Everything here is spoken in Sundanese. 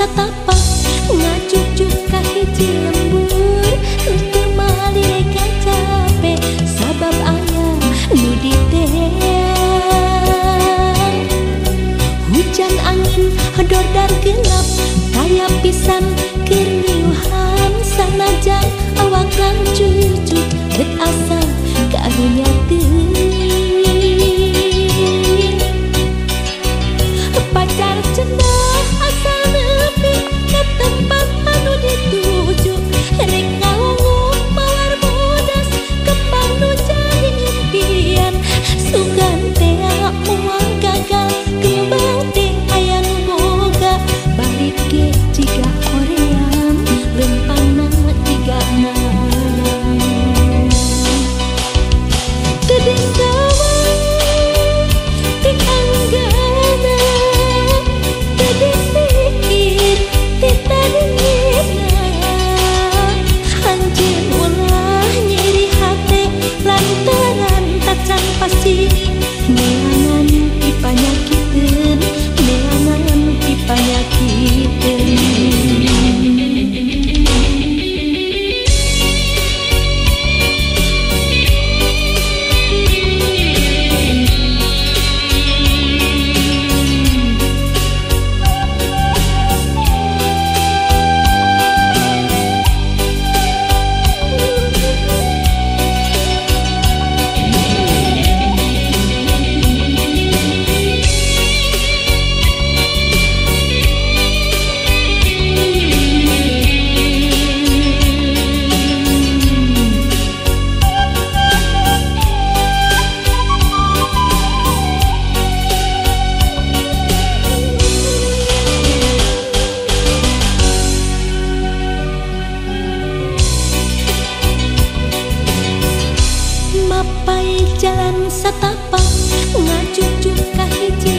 satapak ngacucuk ka hiji lembur teu malika capek sabab aya nu diteang hujan angin dordar gelap kaya pisan keur ngiuhan sanajan awak kang cucuk bet asa karunya teuing pacar cenah asa nepi ka tempat anu dituju rek ngawung mawar bodas kembang nu jadi impian sugan teh moal gagal kembang teh aya nu boga balik ge jiga koream lempana tigana teuing gawang ti anggana teuing pikir ti tadingina anjeun ulah nyeri hate lantaran tacan pasti neangan ti panyakiteun neangan ti panyakiteun. Mapai jalan satapak ngacucuk ka hiji